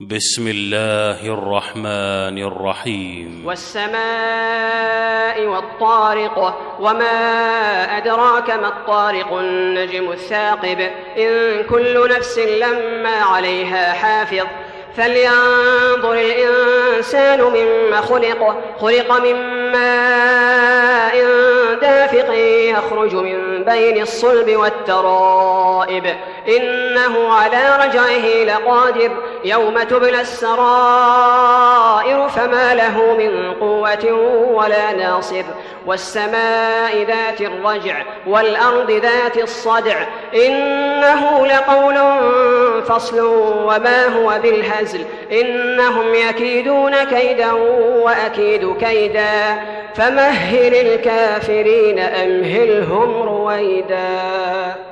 بسم الله الرحمن الرحيم. والسماء والطارق وما أدراك ما الطارق النجم الثاقب إن كل نفس لما عليها حافظ فلينظر الإنسان مما خلق من ماء دافق يخرج من بين الصلب والترائب إنه على رجعه لقادر يوم تبلى السرائر فما له من قوة ولا ناصر والسماء ذات الرجع والأرض ذات الصدع إنه لقول فصل وما هو بالهزل إنهم يكيدون كيدا وأكيد كيدا فمهل الكافرين أمهلهم رويدا.